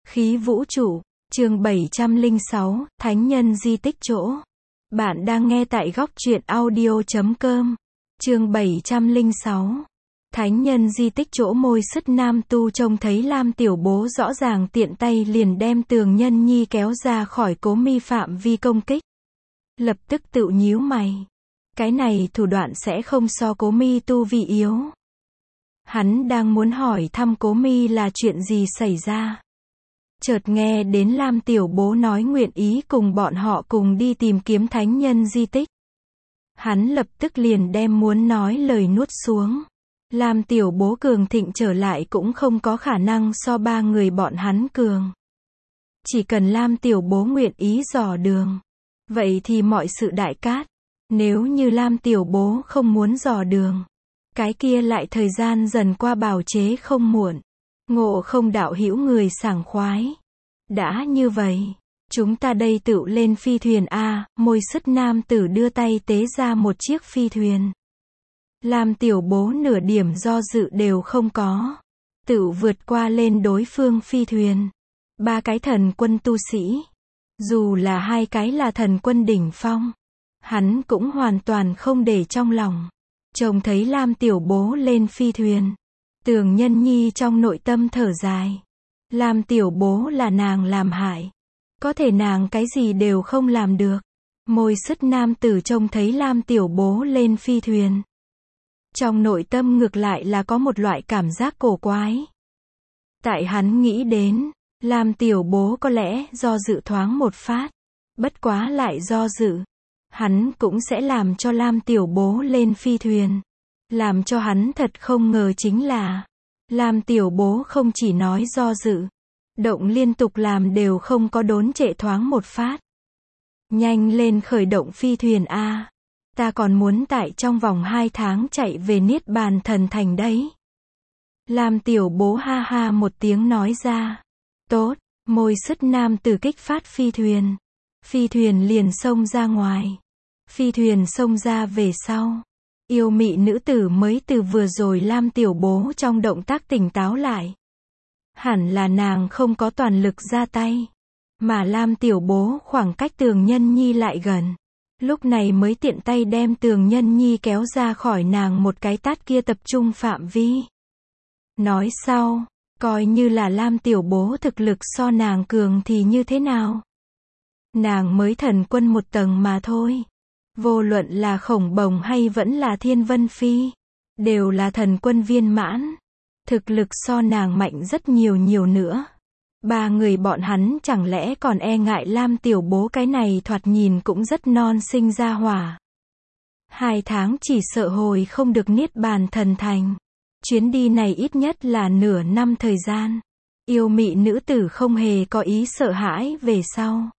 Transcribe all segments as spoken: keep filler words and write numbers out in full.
Khí vũ trụ, chương bảy trăm lẻ sáu, Thánh nhân di tích chỗ. Bạn đang nghe tại góc truyện audio chấm com. Chương bảy trăm lẻ sáu. Thánh nhân di tích chỗ. Môi sứt nam tu trông thấy Lam tiểu bố rõ ràng tiện tay liền đem Tường Nhân Nhi kéo ra khỏi Cố Mi phạm vi công kích. Lập tức tự nhíu mày. Cái này thủ đoạn sẽ không so Cố Mi tu vi yếu. Hắn đang muốn hỏi thăm Cố Mi là chuyện gì xảy ra. Chợt nghe đến Lam tiểu bố nói nguyện ý cùng bọn họ cùng đi tìm kiếm thánh nhân di tích. Hắn lập tức liền đem muốn nói lời nuốt xuống. Lam tiểu bố cường thịnh trở lại cũng không có khả năng so ba người bọn hắn cường. Chỉ cần Lam tiểu bố nguyện ý dò đường. Vậy thì mọi sự đại cát. Nếu như Lam tiểu bố không muốn dò đường. Cái kia lại thời gian dần qua bào chế không muộn. Ngộ không đạo hữu người sảng khoái. Đã như vậy, chúng ta đây tự lên phi thuyền a. Môi sứt nam tử đưa tay tế ra một chiếc phi thuyền. Lam tiểu bố nửa điểm do dự đều không có. Tự vượt qua lên đối phương phi thuyền. Ba cái thần quân tu sĩ. Dù là hai cái là thần quân đỉnh phong. Hắn cũng hoàn toàn không để trong lòng. Trông thấy Lam tiểu bố lên phi thuyền. Tường Nhân Nhi trong nội tâm thở dài. Lam tiểu bố là nàng làm hại. Có thể nàng cái gì đều không làm được. Môi sứt nam tử trông thấy Lam tiểu bố lên phi thuyền. Trong nội tâm ngược lại là có một loại cảm giác cổ quái. Tại hắn nghĩ đến, Lam tiểu bố có lẽ do dự thoáng một phát. Bất quá lại do dự. Hắn cũng sẽ làm cho Lam tiểu bố lên phi thuyền. Làm cho hắn thật không ngờ chính là Lam tiểu bố không chỉ nói do dự. Động liên tục làm đều không có đốn trệ thoáng một phát. Nhanh lên khởi động phi thuyền a. Ta còn muốn tại trong vòng hai tháng chạy về Niết Bàn Thần Thành đấy. Lam tiểu bố ha ha một tiếng nói ra. Tốt, môi sứt nam tử kích phát phi thuyền. Phi thuyền liền xông ra ngoài. Phi thuyền xông ra về sau. Yêu mị nữ tử mới từ vừa rồi Lam tiểu bố trong động tác tỉnh táo lại. Hẳn là nàng không có toàn lực ra tay. Mà Lam tiểu bố khoảng cách Tường Nhân Nhi lại gần. Lúc này mới tiện tay đem Tường Nhân Nhi kéo ra khỏi nàng một cái tát kia tập trung phạm vi. Nói sau, coi như là Lam tiểu bố thực lực so nàng cường thì như thế nào? Nàng mới thần quân một tầng mà thôi. Vô luận là Khổng Bồng hay vẫn là Thiên Vân Phi, đều là thần quân viên mãn. Thực lực so nàng mạnh rất nhiều nhiều nữa. Ba người bọn hắn chẳng lẽ còn e ngại Lam tiểu bố cái này thoạt nhìn cũng rất non sinh ra hỏa. Hai tháng chỉ sợ hồi không được Niết Bàn Thần Thành. Chuyến đi này ít nhất là nửa năm thời gian. Yêu mị nữ tử không hề có ý sợ hãi về sau.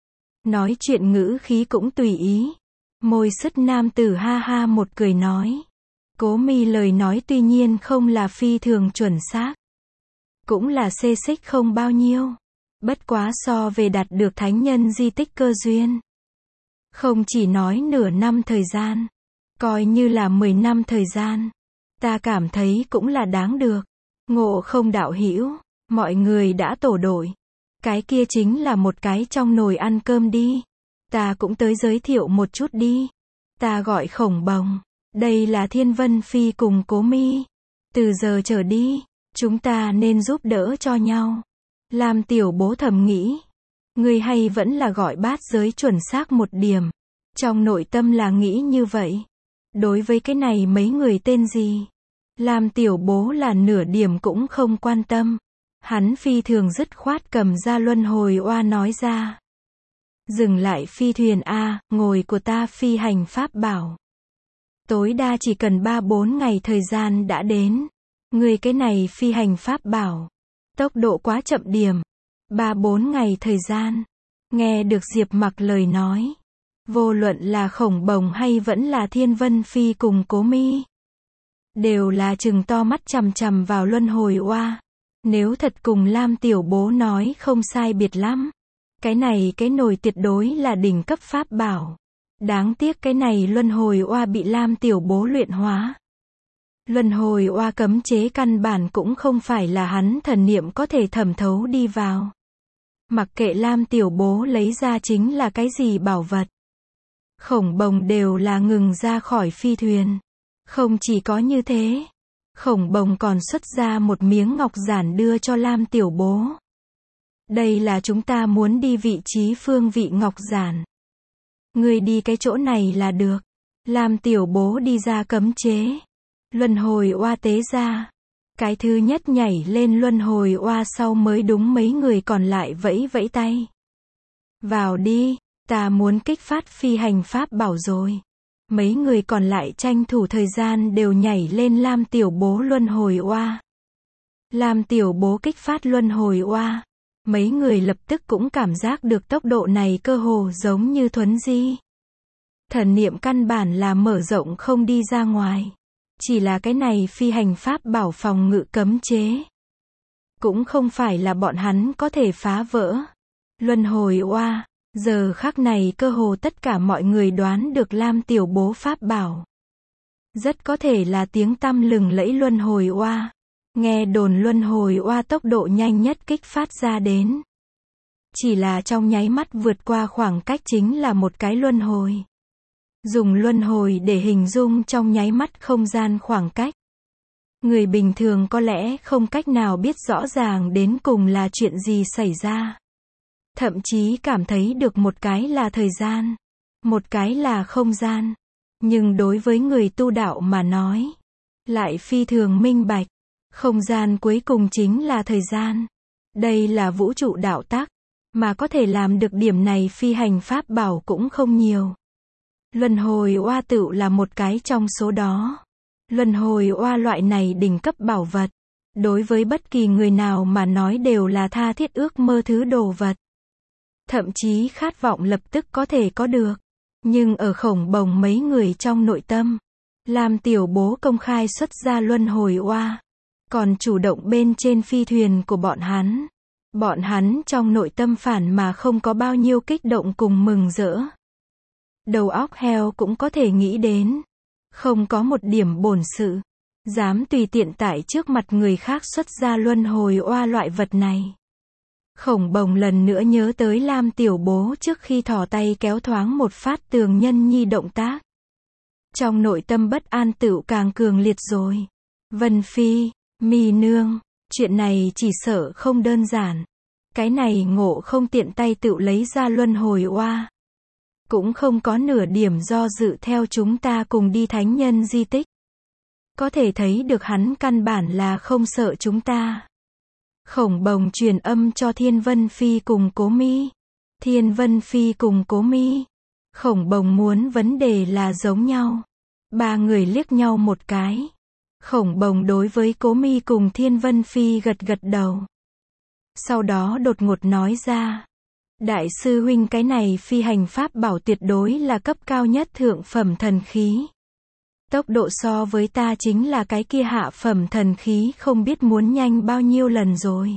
Nói chuyện ngữ khí cũng tùy ý. Môi sứt nam tử ha ha một cười nói. Cố Mi lời nói tuy nhiên không là phi thường chuẩn xác. Cũng là xê xích không bao nhiêu. Bất quá so về đạt được thánh nhân di tích cơ duyên. Không chỉ nói nửa năm thời gian. Coi như là mười năm thời gian. Ta cảm thấy cũng là đáng được. Ngộ không đạo hữu, mọi người đã tổ đội. Cái kia chính là một cái trong nồi ăn cơm đi. Ta cũng tới giới thiệu một chút đi. Ta gọi Khổng Bồng. Đây là Thiên Vân Phi cùng Cố Mi. Từ giờ trở đi, chúng ta nên giúp đỡ cho nhau. Lam tiểu bố thầm nghĩ. Người hay vẫn là gọi bát giới chuẩn xác một điểm. Trong nội tâm là nghĩ như vậy. Đối với cái này mấy người tên gì? Lam tiểu bố là nửa điểm cũng không quan tâm. Hắn phi thường dứt khoát cầm ra luân hồi oa nói ra. Dừng lại phi thuyền a, ngồi của ta phi hành pháp bảo. Tối đa chỉ cần ba bốn ngày thời gian đã đến. Người cái này phi hành pháp bảo. Tốc độ quá chậm điểm. ba bốn ngày thời gian. Nghe được Diệp Mặc lời nói. Vô luận là Khổng Bồng hay vẫn là Thiên Vân Phi cùng Cố Mi. Đều là trừng to mắt chằm chằm vào luân hồi oa. Nếu thật cùng Lam tiểu bố nói không sai biệt lắm. Cái này cái nồi tuyệt đối là đỉnh cấp pháp bảo. Đáng tiếc cái này luân hồi oa bị Lam tiểu bố luyện hóa. Luân hồi oa cấm chế căn bản cũng không phải là hắn thần niệm có thể thẩm thấu đi vào. Mặc kệ Lam Tiểu Bố lấy ra chính là cái gì bảo vật. Khổng Bồng đều là ngừng ra khỏi phi thuyền. Không chỉ có như thế. Khổng Bồng còn xuất ra một miếng ngọc giản đưa cho Lam Tiểu Bố. Đây là chúng ta muốn đi vị trí phương vị ngọc giản. Ngươi đi cái chỗ này là được. Lam Tiểu Bố đi ra cấm chế. Luân hồi oa tế ra. Cái thứ nhất nhảy lên luân hồi oa sau mới đúng, mấy người còn lại vẫy vẫy tay. Vào đi, ta muốn kích phát phi hành pháp bảo rồi. Mấy người còn lại tranh thủ thời gian đều nhảy lên Lam Tiểu Bố luân hồi oa. Lam Tiểu Bố kích phát luân hồi oa. Mấy người lập tức cũng cảm giác được tốc độ này cơ hồ giống như thuấn di. Thần niệm căn bản là mở rộng không đi ra ngoài. Chỉ là cái này phi hành pháp bảo phòng ngự cấm chế. Cũng không phải là bọn hắn có thể phá vỡ. Luân hồi oa. Giờ khắc này cơ hồ tất cả mọi người đoán được Lam Tiểu Bố pháp bảo. Rất có thể là tiếng tăm lừng lẫy luân hồi oa. Nghe đồn luân hồi oa tốc độ nhanh nhất kích phát ra đến. Chỉ là trong nháy mắt vượt qua khoảng cách chính là một cái luân hồi. Dùng luân hồi để hình dung trong nháy mắt không gian khoảng cách. Người bình thường có lẽ không cách nào biết rõ ràng đến cùng là chuyện gì xảy ra. Thậm chí cảm thấy được một cái là thời gian, một cái là không gian. Nhưng đối với người tu đạo mà nói, lại phi thường minh bạch. Không gian cuối cùng chính là thời gian. Đây là vũ trụ đạo tắc. Mà có thể làm được điểm này phi hành pháp bảo cũng không nhiều. Luân hồi oa tựu là một cái trong số đó. Luân hồi oa loại này đỉnh cấp bảo vật. Đối với bất kỳ người nào mà nói đều là tha thiết ước mơ thứ đồ vật. Thậm chí khát vọng lập tức có thể có được. Nhưng ở Khổng Bồng mấy người trong nội tâm, Lam Tiểu Bố công khai xuất ra luân hồi oa. Còn chủ động bên trên phi thuyền của bọn hắn. Bọn hắn trong nội tâm phản mà không có bao nhiêu kích động cùng mừng rỡ. Đầu óc heo cũng có thể nghĩ đến. Không có một điểm bổn sự. Dám tùy tiện tại trước mặt người khác xuất ra luân hồi oa loại vật này. Khổng Bồng lần nữa nhớ tới Lam Tiểu Bố trước khi thò tay kéo thoáng một phát Tường Nhân Nhi động tác. Trong nội tâm bất an tựu càng cường liệt rồi. Vân Phi, Mi nương, chuyện này chỉ sợ không đơn giản. Cái này Ngộ Không tiện tay tựu lấy ra luân hồi oa. Cũng không có nửa điểm do dự theo chúng ta cùng đi thánh nhân di tích. Có thể thấy được hắn căn bản là không sợ chúng ta. Khổng Bồng truyền âm cho Thiên Vân Phi cùng Cố Mi. Thiên Vân Phi cùng Cố Mi. Khổng Bồng muốn vấn đề là giống nhau. Ba người liếc nhau một cái. Khổng Bồng đối với Cố Mi cùng Thiên Vân Phi gật gật đầu. Sau đó đột ngột nói ra. Đại sư huynh, cái này phi hành pháp bảo tuyệt đối là cấp cao nhất thượng phẩm thần khí. Tốc độ so với ta chính là cái kia hạ phẩm thần khí không biết muốn nhanh bao nhiêu lần rồi.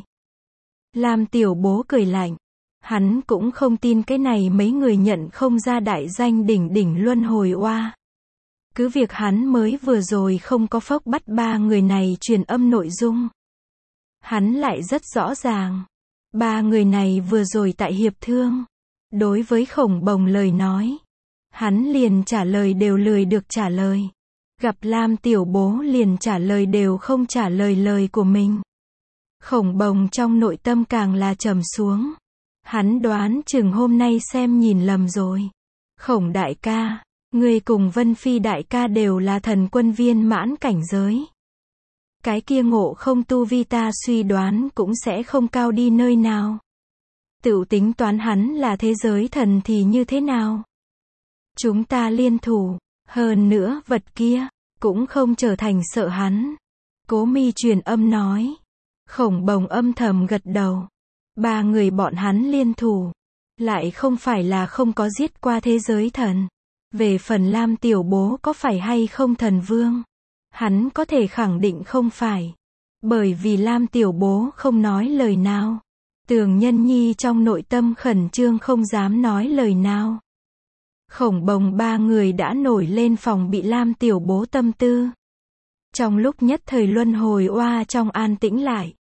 Lam Tiểu Bố cười lạnh. Hắn cũng không tin cái này mấy người nhận không ra đại danh đỉnh đỉnh luân hồi oa. Cứ việc hắn mới vừa rồi không có phốc bắt ba người này truyền âm nội dung. Hắn lại rất rõ ràng. Ba người này vừa rồi tại hiệp thương. Đối với Khổng Bồng lời nói, hắn liền trả lời đều lười được trả lời. Gặp Lam Tiểu Bố liền trả lời đều không trả lời lời của mình. Khổng Bồng trong nội tâm càng là trầm xuống. Hắn đoán chừng hôm nay xem nhìn lầm rồi. Khổng đại ca, ngươi cùng Vân Phi đại ca đều là thần quân viên mãn cảnh giới. Cái kia Ngộ Không tu vi ta suy đoán cũng sẽ không cao đi nơi nào. Tựu tính toán hắn là thế giới thần thì như thế nào? Chúng ta liên thủ, hơn nữa vật kia cũng không trở thành sợ hắn. Cố Mi truyền âm nói. Khổng Bồng âm thầm gật đầu. Ba người bọn hắn liên thủ, lại không phải là không có giết qua thế giới thần. Về phần Lam Tiểu Bố có phải hay không thần vương, hắn có thể khẳng định không phải. Bởi vì Lam Tiểu Bố không nói lời nào. Tường Nhân Nhi trong nội tâm khẩn trương không dám nói lời nào. Khổng Bồng ba người đã nổi lên phòng bị Lam Tiểu Bố tâm tư. Trong lúc nhất thời luân hồi oa trong an tĩnh lại.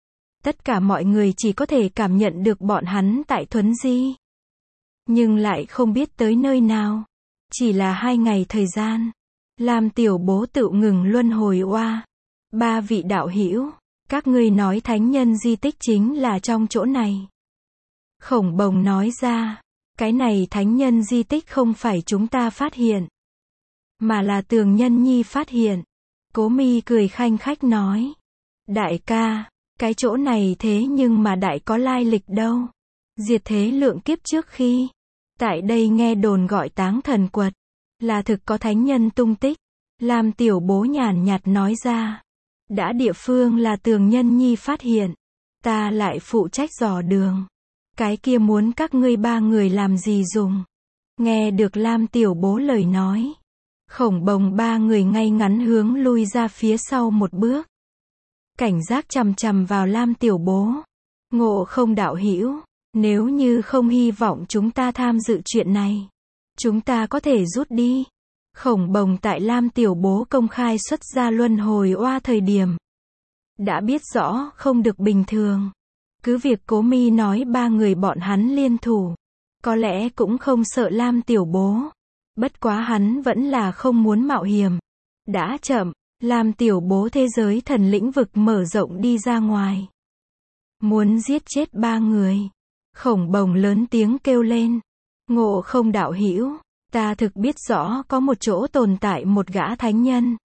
Tất cả mọi người chỉ có thể cảm nhận được bọn hắn tại Thuấn Di. Nhưng lại không biết tới nơi nào. Chỉ là hai ngày thời gian. Lam Tiểu Bố tự ngừng luân hồi oa. Ba vị đạo hữu, các ngươi nói thánh nhân di tích chính là trong chỗ này. Khổng Bồng nói ra, cái này thánh nhân di tích không phải chúng ta phát hiện, mà là Tường Nhân Nhi phát hiện. Cố Mi cười khanh khách nói, đại ca, cái chỗ này thế nhưng mà đại có lai lịch đâu. Diệt thế lượng kiếp trước khi, tại đây nghe đồn gọi Táng Thần Quật, là thực có thánh nhân tung tích. Lam Tiểu Bố nhàn nhạt nói ra, đã địa phương là Tường Nhân Nhi phát hiện, ta lại phụ trách dò đường. Cái kia muốn các ngươi ba người làm gì dùng? Nghe được Lam Tiểu Bố lời nói, Khổng Bồng ba người ngay ngắn hướng lui ra phía sau một bước. Cảnh giác chằm chằm vào Lam Tiểu Bố. Ngộ Không đạo hữu, nếu như không hy vọng chúng ta tham dự chuyện này, chúng ta có thể rút đi. Khổng Bồng tại Lam Tiểu Bố công khai xuất ra luân hồi oa thời điểm, đã biết rõ không được bình thường. Cứ việc Cố Mi nói ba người bọn hắn liên thủ, có lẽ cũng không sợ Lam Tiểu Bố. Bất quá hắn vẫn là không muốn mạo hiểm. Đã chậm, Lam Tiểu Bố thế giới thần lĩnh vực mở rộng đi ra ngoài. Muốn giết chết ba người. Khổng Bồng lớn tiếng kêu lên. Ngộ Không đạo hữu, ta thực biết rõ có một chỗ tồn tại một gã thánh nhân.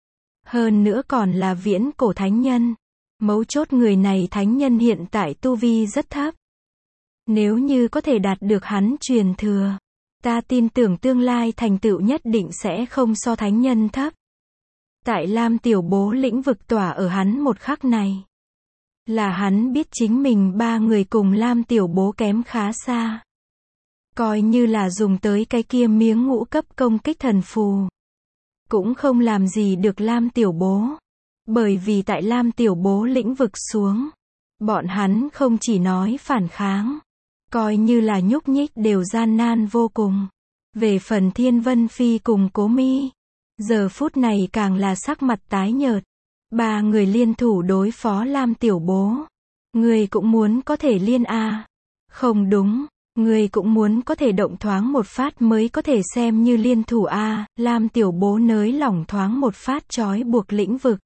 Hơn nữa còn là viễn cổ thánh nhân. Mấu chốt người này thánh nhân hiện tại tu vi rất thấp. Nếu như có thể đạt được hắn truyền thừa, ta tin tưởng tương lai thành tựu nhất định sẽ không so thánh nhân thấp. Tại Lam Tiểu Bố lĩnh vực tỏa ở hắn một khắc này, là hắn biết chính mình ba người cùng Lam Tiểu Bố kém khá xa. Coi như là dùng tới cái kia miếng ngũ cấp công kích thần phù, cũng không làm gì được Lam Tiểu Bố. Bởi vì tại Lam Tiểu Bố lĩnh vực xuống, bọn hắn không chỉ nói phản kháng, coi như là nhúc nhích đều gian nan vô cùng. Về phần Thiên Vân Phi cùng Cố Mi, giờ phút này càng là sắc mặt tái nhợt. Ba người liên thủ đối phó Lam Tiểu Bố. Người cũng muốn có thể liên a? Không đúng, người cũng muốn có thể động thoáng một phát mới có thể xem như liên thủ a. Lam Tiểu Bố nới lỏng thoáng một phát trói buộc lĩnh vực.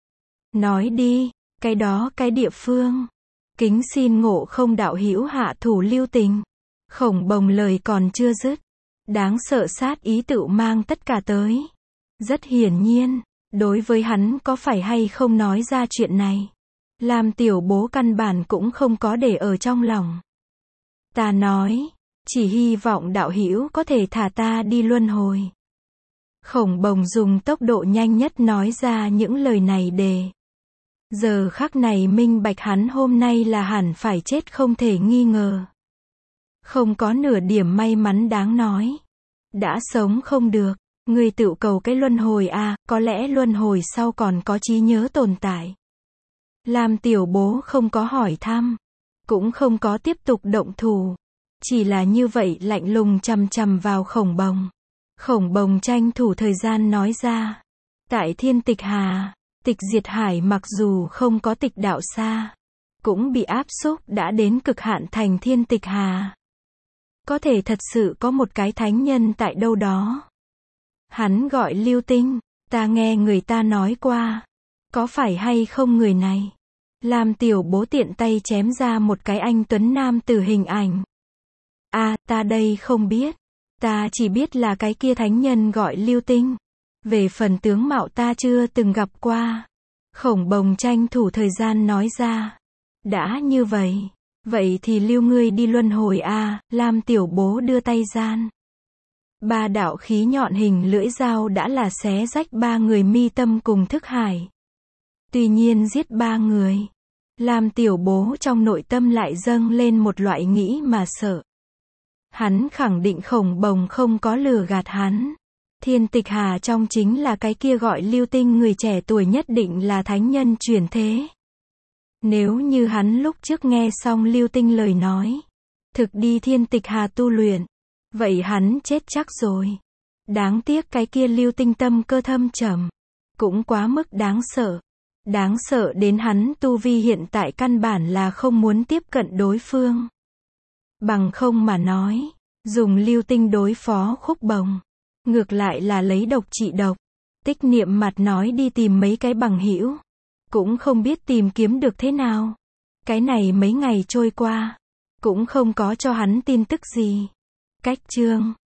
Nói đi, cái đó cái địa phương. Kính xin Ngộ Không đạo hữu hạ thủ lưu tình. Khổng Bồng lời còn chưa dứt, đáng sợ sát ý tự mang tất cả tới. Rất hiển nhiên, đối với hắn có phải hay không nói ra chuyện này, Lam Tiểu Bố căn bản cũng không có để ở trong lòng. Ta nói, chỉ hy vọng đạo hữu có thể thả ta đi luân hồi. Khổng Bồng dùng tốc độ nhanh nhất nói ra những lời này để giờ khắc này minh bạch hắn hôm nay là hẳn phải chết không thể nghi ngờ. Không có nửa điểm may mắn đáng nói. Đã sống không được, người tự cầu cái luân hồi à, có lẽ luân hồi sau còn có trí nhớ tồn tại. Lam Tiểu Bố không có hỏi thăm, cũng không có tiếp tục động thủ, chỉ là như vậy lạnh lùng chằm chằm vào Khổng Bồng. Khổng Bồng tranh thủ thời gian nói ra, tại Thiên Tịch Hà, Tịch Diệt Hải mặc dù không có tịch đạo xa, cũng bị áp xúc đã đến cực hạn thành Thiên Tịch Hà. Có thể thật sự có một cái thánh nhân tại đâu đó. Hắn gọi Lưu Tinh, ta nghe người ta nói qua. Có phải hay không người này? Lam Tiểu Bố tiện tay chém ra một cái anh tuấn nam tử hình ảnh. À, ta đây không biết. Ta chỉ biết là cái kia thánh nhân gọi Lưu Tinh. Về phần tướng mạo ta chưa từng gặp qua. Khổng Bồng tranh thủ thời gian nói ra. Đã như vậy, vậy thì lưu ngươi đi luân hồi a. Lam Tiểu Bố đưa tay gian. Ba đạo khí nhọn hình lưỡi dao đã là xé rách ba người mi tâm cùng thức hải. Tuy nhiên giết ba người, Lam Tiểu Bố trong nội tâm lại dâng lên một loại nghĩ mà sợ. Hắn khẳng định Khổng Bồng không có lừa gạt hắn. Thiên Tịch Hà trong chính là cái kia gọi Lưu Tinh người trẻ tuổi nhất định là thánh nhân chuyển thế. Nếu như hắn lúc trước nghe xong Lưu Tinh lời nói, thực đi Thiên Tịch Hà tu luyện, vậy hắn chết chắc rồi. Đáng tiếc cái kia Lưu Tinh tâm cơ thâm trầm, cũng quá mức đáng sợ. Đáng sợ đến hắn tu vi hiện tại căn bản là không muốn tiếp cận đối phương. Bằng không mà nói, dùng lưu tinh đối phó Khúc Bồng, ngược lại là lấy độc trị độc. Tích Niệm mặt nói đi tìm mấy cái bằng hữu, cũng không biết tìm kiếm được thế nào. Cái này mấy ngày trôi qua, cũng không có cho hắn tin tức gì. Cách chương